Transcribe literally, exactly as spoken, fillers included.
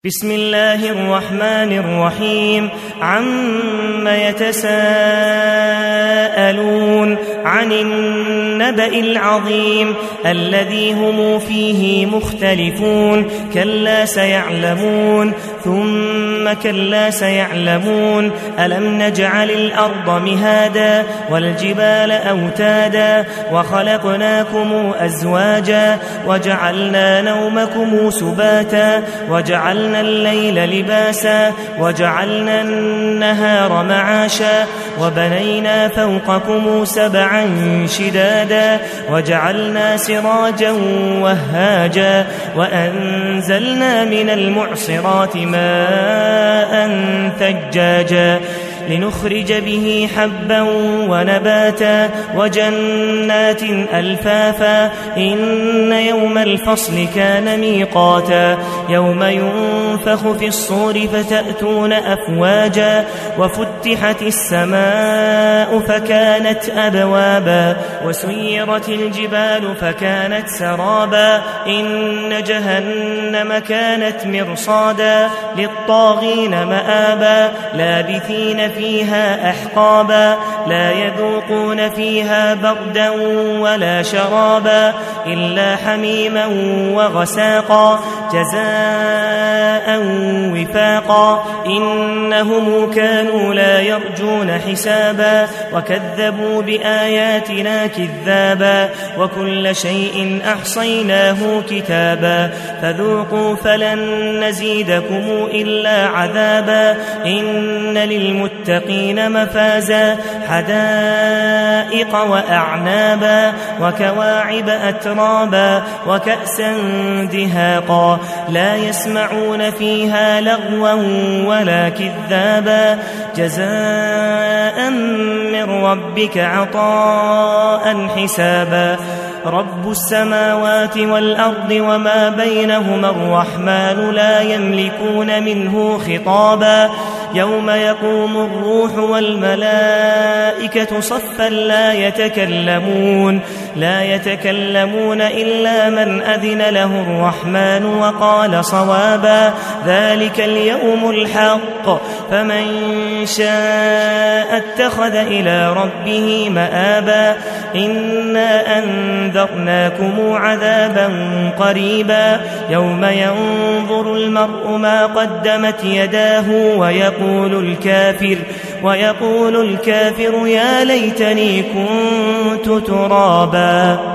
بسم الله الرحمن الرحيم عم يتساءلون عن النبأ العظيم الذي هم فيه مختلفون كلا سيعلمون ثم كلا سيعلمون ألم نجعل الأرض مهادا والجبال أوتادا وخلقناكم أزواجا وجعلنا نومكم سباتا وجعلنا الليل لباسا وجعلنا النهار معاشا وبنينا فوقكم سبعا شدادا وجعلنا سراجا وهاجا وأنزلنا من المعصرات ماء ثجاجا لنخرج به حبا ونباتا وجنات ألفافا إن يوم الفصل كان ميقاتا يوم ينفخ في الصور فتأتون أفواجا وفتحت السماء فكانت أبوابا وسيرت الجبال فكانت سرابا إن جهنم كانت مرصادا للطاغين مآبا لابثين فيها أحقابا لا يذوقون فيها بردا ولا شرابا إلا حميما وغساقا جزاء وفاقا إنهم كانوا لا يرجون حسابا وكذبوا بآياتنا كذابا وكل شيء أحصيناه كتابا فذوقوا فلن نزيدكم إلا عذابا إن للمتقين مفازا حدائق وأعنابا وكواعب أترابا وكأسا دهاقا لا يسمعون فيها لغوا ولا كذابا جزاء من ربك عطاء حسابا رب السماوات والأرض وما بينهما الرحمن لا يملكون منه خطابا يوم يقوم الروح والملائكة صفا لا يتكلمون لا يتكلمون إلا من أذن له الرحمن وقال صوابا ذلك اليوم الحق فمن شاء اتخذ إلى ربه مآبا إنا أنذرناكم عذابا قريبا يوم ينظر المرء ما قدمت يداه ويقول الكافر ويقول الكافر يا ليتني كنت ترابا.